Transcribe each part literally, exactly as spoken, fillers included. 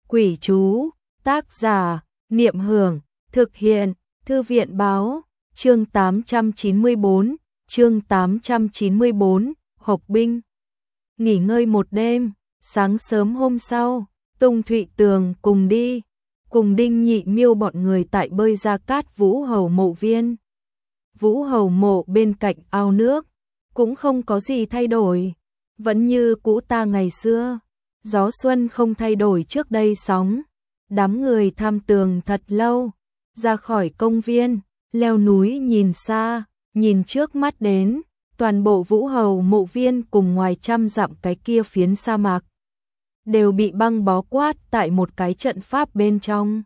Quỷ chú, tác giả, Niệm Hưởng, thực hiện, Thư viện báo, chương tám trăm chín mươi tư, chương tám trăm chín mươi tư, Hộc binh. Nghỉ ngơi một đêm, sáng sớm hôm sau, Tung Thụy Tường cùng đi, cùng Đinh Nhị Miêu bọn người tại bơi Gia Cát Vũ Hầu mộ viên. Vũ Hầu mộ bên cạnh ao nước, cũng không có gì thay đổi, vẫn như cũ ta ngày xưa. Gió xuân không thay đổi trước đây sóng, đám người tham tường thật lâu, ra khỏi công viên, leo núi nhìn xa, nhìn trước mắt đến, toàn bộ Vũ Hầu mộ viên cùng ngoài trăm dặm cái kia phiến sa mạc, đều bị băng bó quát tại một cái trận pháp bên trong.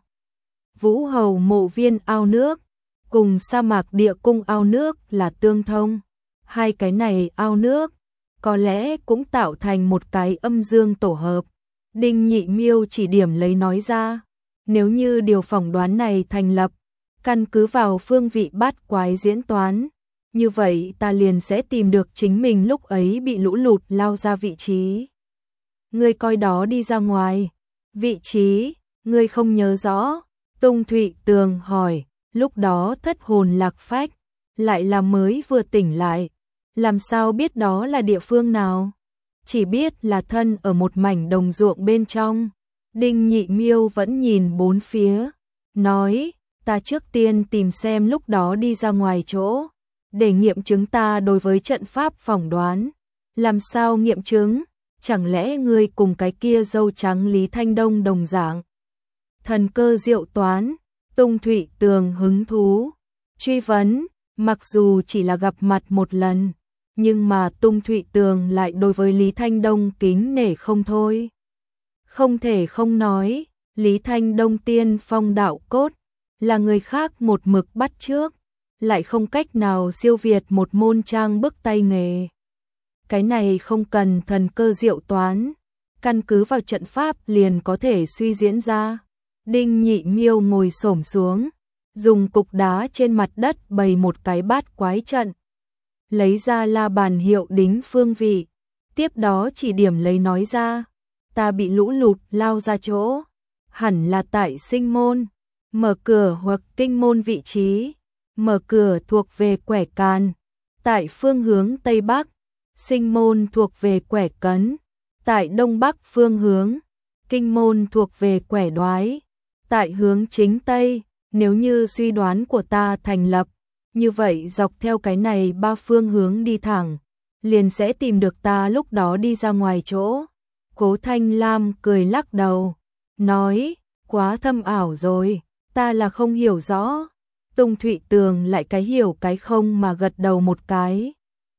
Vũ Hầu mộ viên ao nước, cùng sa mạc địa cung ao nước là tương thông, hai cái này ao nước, có lẽ cũng tạo thành một cái âm dương tổ hợp. Đinh Nhị Miêu chỉ điểm lấy nói ra, nếu như điều phỏng đoán này thành lập, căn cứ vào phương vị bát quái diễn toán, như vậy ta liền sẽ tìm được chính mình lúc ấy bị lũ lụt lao ra vị trí. Ngươi coi đó đi ra ngoài, vị trí, ngươi không nhớ rõ, Tung Thụy Tường hỏi, lúc đó thất hồn lạc phách, lại là mới vừa tỉnh lại. Làm sao biết đó là địa phương nào? Chỉ biết là thân ở một mảnh đồng ruộng bên trong. Đinh Nhị Miêu vẫn nhìn bốn phía, nói, ta trước tiên tìm xem lúc đó đi ra ngoài chỗ, để nghiệm chứng ta đối với trận pháp phỏng đoán. Làm sao nghiệm chứng? Chẳng lẽ ngươi cùng cái kia dâu trắng Lý Thanh Đông đồng dạng? Thần cơ diệu toán, Tung Thụy Tường hứng thú, truy vấn, mặc dù chỉ là gặp mặt một lần, nhưng mà Tung Thụy Tường lại đối với Lý Thanh Đông kính nể không thôi. Không thể không nói, Lý Thanh Đông tiên phong đạo cốt, là người khác một mực bắt chước, lại không cách nào siêu việt một môn trang bức tay nghề. Cái này không cần thần cơ diệu toán, căn cứ vào trận pháp liền có thể suy diễn ra. Đinh Nhị Miêu ngồi xổm xuống, dùng cục đá trên mặt đất bày một cái bát quái trận, lấy ra la bàn hiệu đính phương vị, tiếp đó chỉ điểm lấy nói ra, ta bị lũ lụt lao ra chỗ, hẳn là tại sinh môn, mở cửa hoặc kinh môn vị trí, mở cửa thuộc về quẻ càn, tại phương hướng Tây Bắc, sinh môn thuộc về quẻ cấn, tại Đông Bắc phương hướng, kinh môn thuộc về quẻ đoái, tại hướng chính Tây. Nếu như suy đoán của ta thành lập, như vậy dọc theo cái này ba phương hướng đi thẳng, liền sẽ tìm được ta lúc đó đi ra ngoài chỗ. Cố Thanh Lam cười lắc đầu, nói, quá thâm ảo rồi, ta là không hiểu rõ. Tung Thụy Tường lại cái hiểu cái không mà gật đầu một cái.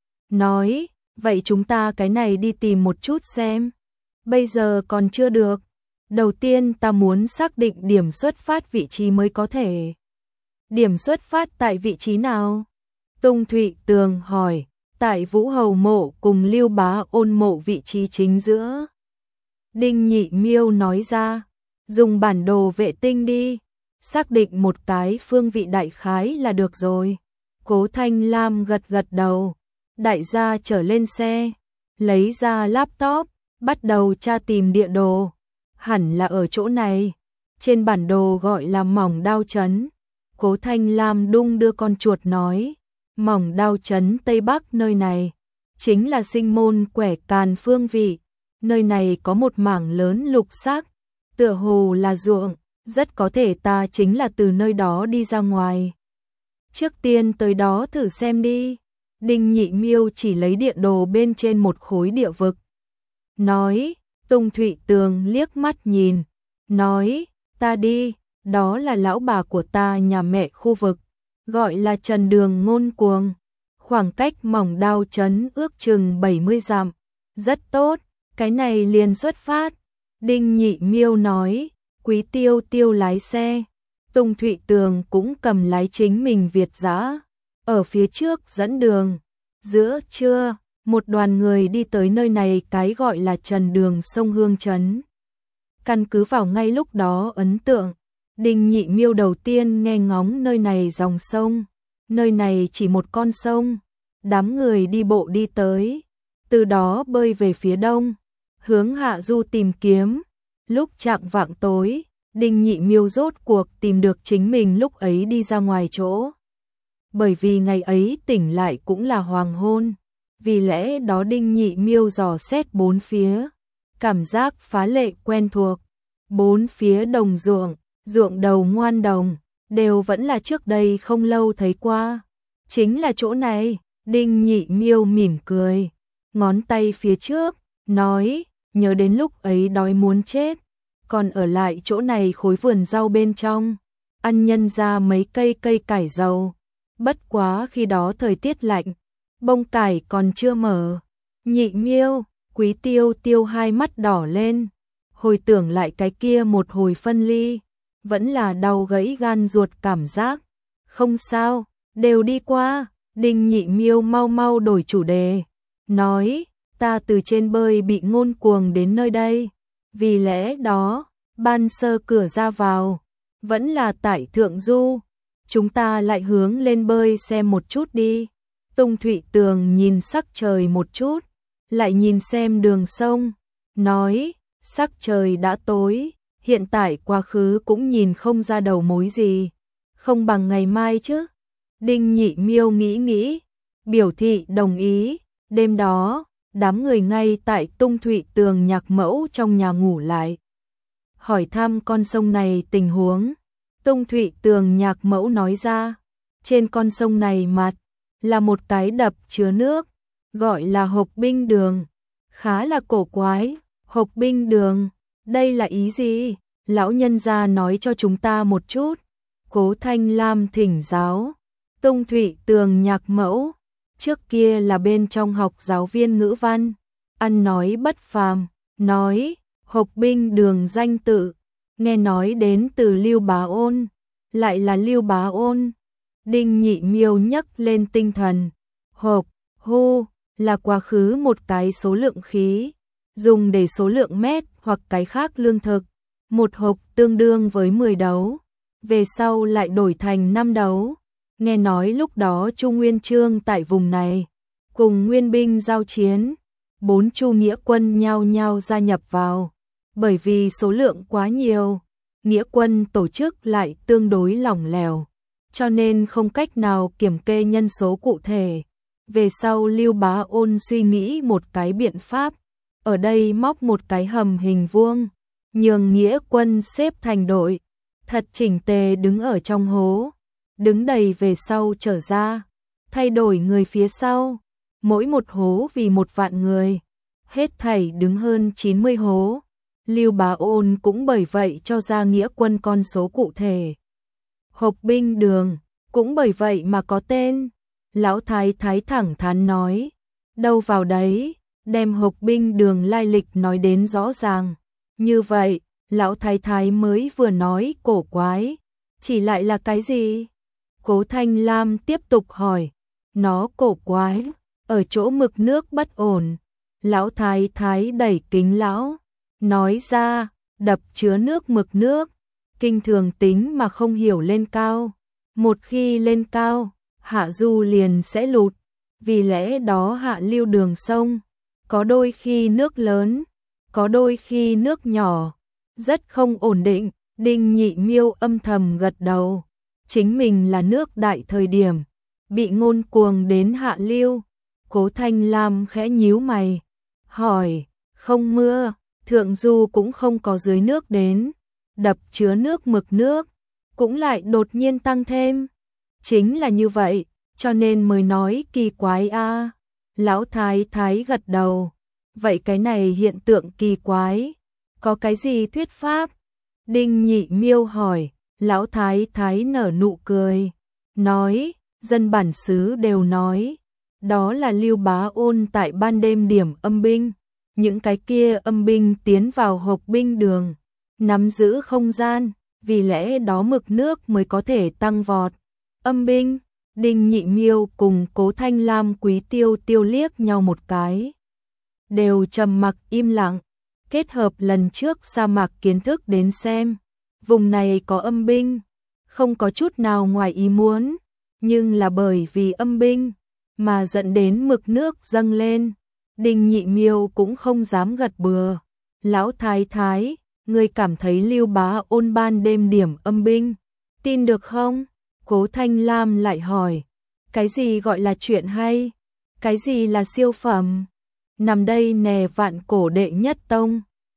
Nói, vậy chúng ta cái này đi tìm một chút xem. Bây giờ còn chưa được. Đầu tiên ta muốn xác định điểm xuất phát vị trí mới có thể. Điểm xuất phát tại vị trí nào? Tung Thụy Tường hỏi, tại Vũ Hầu mộ cùng Lưu Bá Ôn mộ vị trí chính giữa. Đinh Nhị Miêu nói ra, dùng bản đồ vệ tinh đi, xác định một cái phương vị đại khái là được rồi. Cố Thanh Lam gật gật đầu, đại gia trở lên xe, lấy ra laptop, bắt đầu tra tìm địa đồ. Hẳn là ở chỗ này, trên bản đồ gọi là Mỏng Đao Trấn. Cố Thanh Lam đung đưa con chuột nói, Mỏng Đao Trấn Tây Bắc nơi này, chính là sinh môn quẻ càn phương vị, nơi này có một mảng lớn lục sắc, tựa hồ là ruộng, rất có thể ta chính là từ nơi đó đi ra ngoài. Trước tiên tới đó thử xem đi. Đinh Nhị Miêu chỉ lấy địa đồ bên trên một khối địa vực, nói. Tung Thụy Tường liếc mắt nhìn, nói, ta đi, đó là lão bà của ta nhà mẹ khu vực, gọi là Trần Đường Ngôn Cuồng, khoảng cách Mỏng Đao Trấn ước chừng bảy mươi dặm, rất tốt, cái này liền xuất phát. Đinh Nhị Miêu nói, Quý Tiêu Tiêu lái xe, Tung Thụy Tường cũng cầm lái chính mình Việt dã, ở phía trước dẫn đường. Giữa trưa, một đoàn người đi tới nơi này cái gọi là Trần Đường sông Hương Trấn. Căn cứ vào ngay lúc đó ấn tượng, Đinh Nhị Miêu đầu tiên nghe ngóng nơi này dòng sông, nơi này chỉ một con sông, đám người đi bộ đi tới, từ đó bơi về phía đông, hướng hạ du tìm kiếm, Lúc chạng vạng tối, Đinh Nhị Miêu rốt cuộc tìm được chính mình lúc ấy đi ra ngoài chỗ. Bởi vì ngày ấy tỉnh lại cũng là hoàng hôn, vì lẽ đó Đinh Nhị Miêu dò xét bốn phía, cảm giác phá lệ quen thuộc. Bốn phía đồng ruộng, ruộng đầu ngoan đồng, đều vẫn là trước đây không lâu thấy qua. Chính là chỗ này, Đinh Nhị Miêu mỉm cười, ngón tay phía trước, nói, nhớ đến lúc ấy đói muốn chết, còn ở lại chỗ này khối vườn rau bên trong, ăn nhân ra mấy cây cây cải dầu. Bất quá khi đó thời tiết lạnh, bông cải còn chưa mở. Nhị Miêu, Quý Tiêu Tiêu hai mắt đỏ lên, hồi tưởng lại cái kia một hồi phân ly, vẫn là đau gãy gan ruột cảm giác. Không sao, đều đi qua. Đinh Nhị Miêu mau mau đổi chủ đề, nói, ta từ trên bơi bị ngôn cuồng đến nơi đây, vì lẽ đó, ban sơ cửa ra vào, vẫn là tại thượng du, chúng ta lại hướng lên bơi xem một chút đi. Tung Thụy Tường nhìn sắc trời một chút, lại nhìn xem đường sông, nói, sắc trời đã tối, hiện tại quá khứ cũng nhìn không ra đầu mối gì, không bằng ngày mai chứ. Đinh Nhị Miêu nghĩ nghĩ, biểu thị đồng ý. Đêm đó, đám người ngay tại Tung Thụy Tường nhạc mẫu trong nhà ngủ lại, hỏi thăm con sông này tình huống. Tung Thụy Tường nhạc mẫu nói ra, trên con sông này mặt là một cái đập chứa nước, gọi là Hộc Binh Đường, khá là cổ quái. Hộc Binh Đường, đây là ý gì? Lão nhân gia nói cho chúng ta một chút. Cố Thanh Lam thỉnh giáo. Tung Thụy Tường nhạc mẫu, trước kia là bên trong học giáo viên ngữ văn, ăn nói bất phàm, nói, Hộc Binh Đường danh tự, nghe nói đến từ Lưu Bá Ôn, lại là Lưu Bá Ôn. Đinh Nhị Miêu nhấc lên tinh thần, hộp, hô, là quá khứ một cái số lượng khí, dùng để số lượng mét hoặc cái khác lương thực, một hộp tương đương với mười đấu, về sau lại đổi thành năm đấu. Nghe nói lúc đó Chu Nguyên Chương tại vùng này, cùng Nguyên binh giao chiến, bốn Chu nghĩa quân nhao nhao gia nhập vào, bởi vì số lượng quá nhiều, nghĩa quân tổ chức lại tương đối lỏng lẻo, cho nên không cách nào kiểm kê nhân số cụ thể. Về sau Lưu Bá Ôn suy nghĩ một cái biện pháp, ở đây móc một cái hầm hình vuông, nhường nghĩa quân xếp thành đội, thật chỉnh tề đứng ở trong hố, đứng đầy về sau trở ra, thay đổi người phía sau, mỗi một hố vì một vạn người, hết thảy đứng hơn chín mươi hố. Lưu Bá Ôn cũng bởi vậy cho ra nghĩa quân con số cụ thể. Hộc Binh Đường, cũng bởi vậy mà có tên. Lão Thái Thái thẳng thắn nói, đâu vào đấy, đem Hộc Binh Đường lai lịch nói đến rõ ràng. Như vậy, Lão Thái Thái mới vừa nói cổ quái, chỉ lại là cái gì? Cố Thanh Lam tiếp tục hỏi, nó cổ quái, ở chỗ mực nước bất ổn. Lão Thái Thái đẩy kính lão, nói ra, đập chứa nước mực nước, kinh thường tính mà không hiểu lên cao. Một khi lên cao, hạ du liền sẽ lụt, vì lẽ đó hạ lưu đường sông, có đôi khi nước lớn, có đôi khi nước nhỏ, rất không ổn định. Đinh Nhị Miêu âm thầm gật đầu, chính mình là nước đại thời điểm, bị ngôn cuồng đến hạ lưu. Cố Thanh Lam khẽ nhíu mày, hỏi, không mưa, thượng du cũng không có dưới nước đến, đập chứa nước mực nước, cũng lại đột nhiên tăng thêm. Chính là như vậy, cho nên mới nói kỳ quái a. À. Lão Thái Thái gật đầu, vậy cái này hiện tượng kỳ quái, có cái gì thuyết pháp? Đinh Nhị Miêu hỏi. Lão Thái Thái nở nụ cười, nói, dân bản xứ đều nói, đó là Lưu Bá Ôn tại ban đêm điểm âm binh, những cái kia âm binh tiến vào Hộc Binh Đường, nắm giữ không gian, vì lẽ đó mực nước mới có thể tăng vọt. Âm binh. Đinh Nhị Miêu cùng Cố Thanh Lam Quý Tiêu Tiêu liếc nhau một cái, đều trầm mặc im lặng. Kết hợp lần trước sa mạc kiến thức đến xem, vùng này có âm binh, không có chút nào ngoài ý muốn, nhưng là bởi vì âm binh mà dẫn đến mực nước dâng lên, Đinh Nhị Miêu cũng không dám gật bừa. Lão Thái Thái, ngươi cảm thấy Lưu Bá Ôn ban đêm điểm âm binh, tin được không? Cố Thanh Lam lại hỏi, cái gì gọi là chuyện hay? Cái gì là siêu phẩm? Nằm đây nè vạn cổ đệ nhất tông.